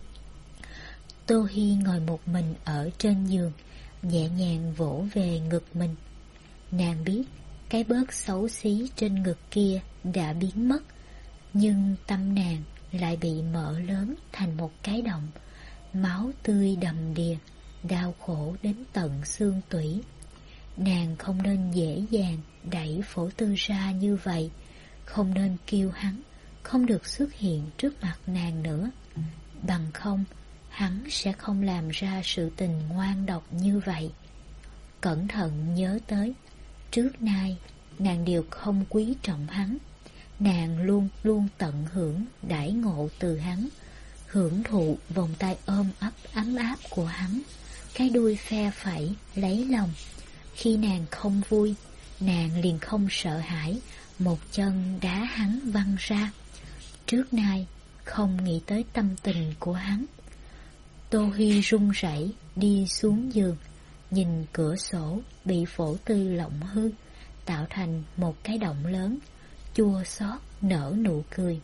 Speaker 1: Tô Hi ngồi một mình ở trên giường, nhẹ nhàng vỗ về ngực mình. Nàng biết cái bớt xấu xí trên ngực kia đã biến mất, nhưng tâm nàng lại bị mở lớn thành một cái động, máu tươi đầm đìa, đau khổ đến tận xương tủy. Nàng không nên dễ dàng đẩy Phổ Tư ra như vậy, không nên kêu hắn không được xuất hiện trước mặt nàng nữa. Bằng không, hắn sẽ không làm ra sự tình ngoan độc như vậy. Cẩn thận nhớ tới, trước nay nàng đều không quý trọng hắn. Nàng luôn luôn tận hưởng đãi ngộ từ hắn, hưởng thụ vòng tay ôm ấp ấm áp của hắn, cái đuôi phe phẩy lấy lòng. Khi nàng không vui, nàng liền không sợ hãi một chân đá hắn văng ra. Trước nay không nghĩ tới tâm tình của hắn. Tô Hi run rẩy đi xuống giường, nhìn cửa sổ bị Phổ Tư lộng hư, tạo thành một cái động lớn, chua xót nở nụ cười.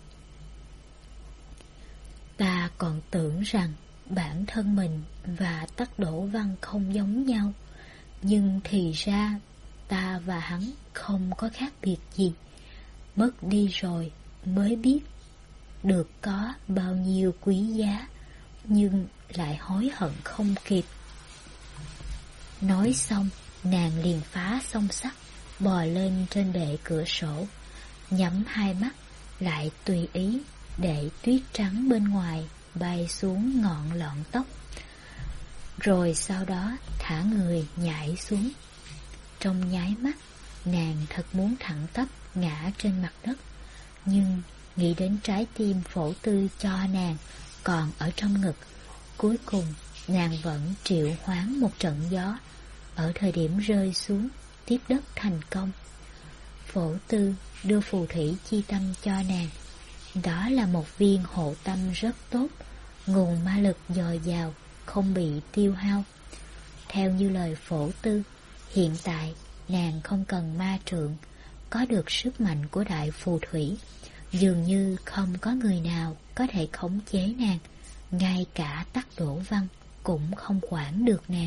Speaker 1: Ta còn tưởng rằng bản thân mình và Tắc Đỗ Văn không giống nhau, nhưng thì ra ta và hắn không có khác biệt gì. Mất đi rồi mới biết được có bao nhiêu quý giá, nhưng lại hối hận không kịp. Nói xong, nàng liền phá song sắt, bò lên trên bệ cửa sổ, nhắm hai mắt, lại tùy ý để tuyết trắng bên ngoài bay xuống ngọn lọn tóc. Rồi sau đó thả người nhảy xuống. Trong nháy mắt, nàng thật muốn thẳng tắp ngã trên mặt đất, nhưng nghĩ đến trái tim Phổ Tư cho nàng còn ở trong ngực, cuối cùng nàng vẫn triệu hoán một trận gió. Ở thời điểm rơi xuống, tiếp đất thành công. Phổ Tư đưa phù thủy chi tâm cho nàng. Đó là một viên hộ tâm rất tốt, nguồn ma lực dồi dào, không bị tiêu hao. Theo như lời Phổ Tư, hiện tại nàng không cần ma trượng, có được sức mạnh của đại phù thủy, dường như không có người nào có thể khống chế nàng, ngay cả Tắc Đỗ Văn cũng không quản được nàng.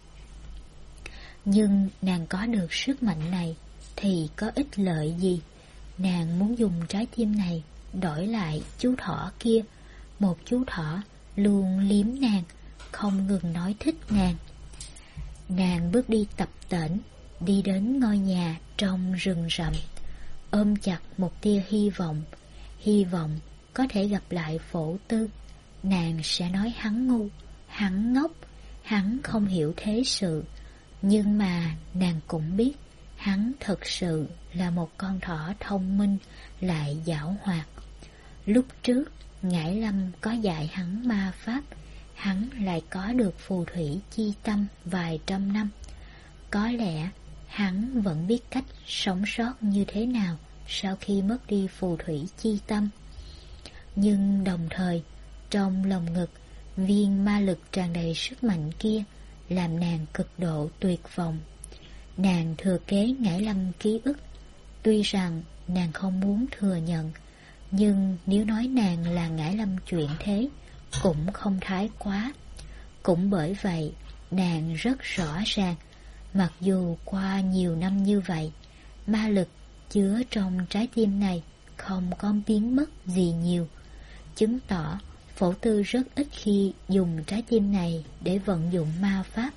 Speaker 1: Nhưng nàng có được sức mạnh này thì có ích lợi gì? Nàng muốn dùng trái tim này đổi lại chú thỏ kia, một chú thỏ luôn liếm nàng, không ngừng nói thích nàng. Nàng bước đi tập tễnh, đi đến ngôi nhà trong rừng rậm, ôm chặt một tia hy vọng, hy vọng có thể gặp lại Phổ Tư. Nàng sẽ nói hắn ngu, hắn ngốc, hắn không hiểu thế sự, nhưng mà nàng cũng biết hắn thực sự là một con thỏ thông minh lại giảo hoạt. Lúc trước Ngải Lâm có dạy hắn ma pháp, hắn lại có được phù thủy chi tâm vài trăm năm. Có lẽ hắn vẫn biết cách sống sót như thế nào sau khi mất đi phù thủy chi tâm. Nhưng đồng thời, trong lòng ngực, viên ma lực tràn đầy sức mạnh kia làm nàng cực độ tuyệt vọng. Nàng thừa kế Ngải Lâm ký ức. Tuy rằng nàng không muốn thừa nhận, nhưng nếu nói nàng là Ngải Lâm chuyển thế cũng không thái quá. Cũng bởi vậy, nàng rất rõ ràng, mặc dù qua nhiều năm như vậy, ma lực chứa trong trái tim này không có biến mất gì nhiều, chứng tỏ Phổ Tư rất ít khi dùng trái tim này để vận dụng ma pháp.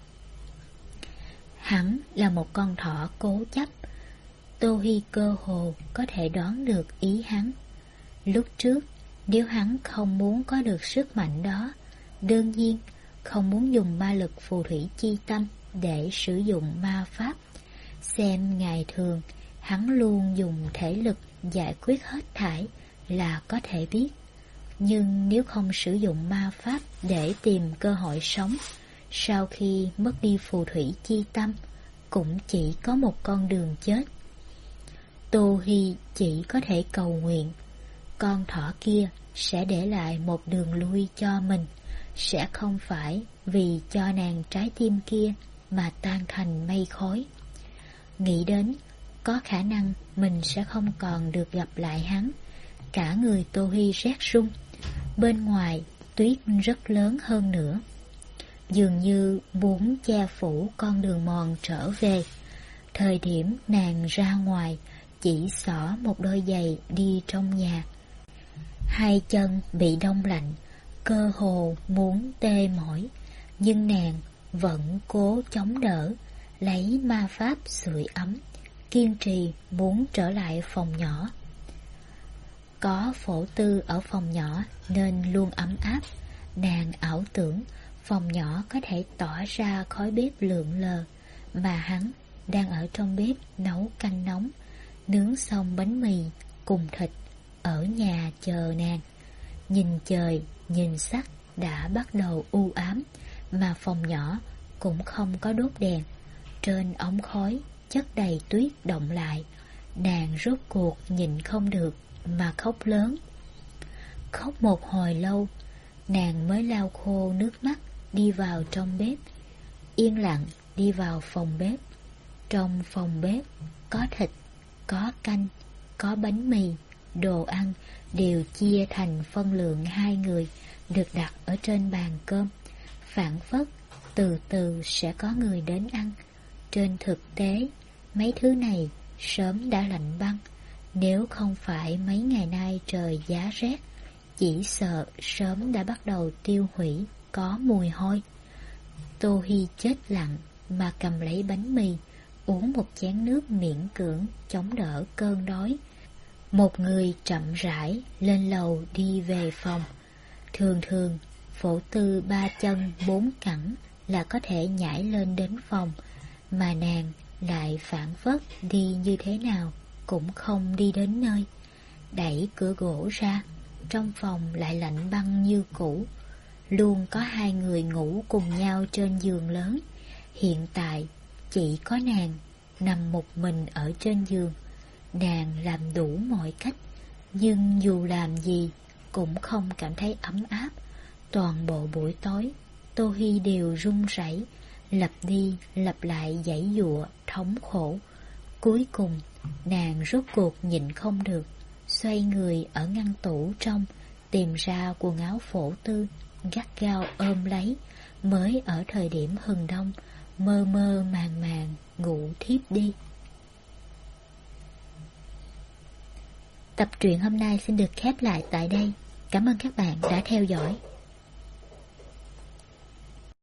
Speaker 1: Hắn là một con thỏ cố chấp. Tô Hi cơ hồ có thể đoán được ý hắn. Lúc trước, nếu hắn không muốn có được sức mạnh đó, đương nhiên không muốn dùng ma lực phù thủy chi tâm để sử dụng ma pháp. Xem ngày thường, hắn luôn dùng thể lực giải quyết hết thảy là có thể biết. Nhưng nếu không sử dụng ma pháp để tìm cơ hội sống, sau khi mất đi phù thủy chi tâm, cũng chỉ có một con đường chết. Tô Hi chỉ có thể cầu nguyện con thỏ kia sẽ để lại một đường lui cho mình, sẽ không phải vì cho nàng trái tim kia mà tan thành mây khói. Nghĩ đến có khả năng mình sẽ không còn được gặp lại hắn, cả người Tô Hi rét run. Bên ngoài tuyết rất lớn hơn nữa, dường như muốn che phủ con đường mòn trở về. Thời điểm nàng ra ngoài chỉ xỏ một đôi giày đi trong nhà. Hai chân bị đông lạnh, cơ hồ muốn tê mỏi, nhưng nàng vẫn cố chống đỡ, lấy ma pháp sưởi ấm, kiên trì muốn trở lại phòng nhỏ. Có Phổ Tư ở phòng nhỏ nên luôn ấm áp. Nàng ảo tưởng phòng nhỏ có thể tỏa ra khói bếp lượn lờ, mà hắn đang ở trong bếp nấu canh nóng, nướng xong bánh mì cùng thịt, ở nhà chờ nàng. Nhìn trời, nhìn sắc đã bắt đầu u ám, mà phòng nhỏ cũng không có đốt đèn. Trên ống khói chất đầy tuyết động lại. Nàng rốt cuộc nhịn không được mà khóc lớn. Khóc một hồi lâu, nàng mới lau khô nước mắt, đi vào trong bếp. Yên lặng đi vào phòng bếp. Trong phòng bếp có thịt, có canh, có bánh mì, đồ ăn đều chia thành phân lượng hai người, được đặt ở trên bàn cơm. Phảng phất từ từ sẽ có người đến ăn. Trên thực tế, mấy thứ này sớm đã lạnh băng. Nếu không phải mấy ngày nay trời giá rét, chỉ sợ sớm đã bắt đầu tiêu hủy, có mùi hôi. Tô Hi chết lặng mà cầm lấy bánh mì, uống một chén nước miễn cưỡng chống đỡ cơn đói. Một người chậm rãi lên lầu đi về phòng. Thường thường Phổ Tư ba chân bốn cẳng là có thể nhảy lên đến phòng, mà nàng lại phảng phất đi như thế nào cũng không đi đến nơi. Đẩy cửa gỗ ra, trong phòng lại lạnh băng như cũ. Luôn có hai người ngủ cùng nhau trên giường lớn. Hiện tại chỉ có nàng nằm một mình ở trên giường. nàng làm đủ mọi cách, nhưng dù làm gì cũng không cảm thấy ấm áp. Toàn bộ buổi tối, Tô Hi đều run rẩy, lặp đi lặp lại giãy giụa thống khổ. Cuối cùng, nàng rốt cuộc nhịn không được, xoay người ở ngăn tủ trong, tìm ra quần áo phổ tư, gắt gao ôm lấy, mới ở thời điểm hừng đông, mơ mơ màng màng ngủ thiếp đi. Tập truyện hôm nay xin được khép lại tại đây. Cảm ơn các bạn đã theo dõi.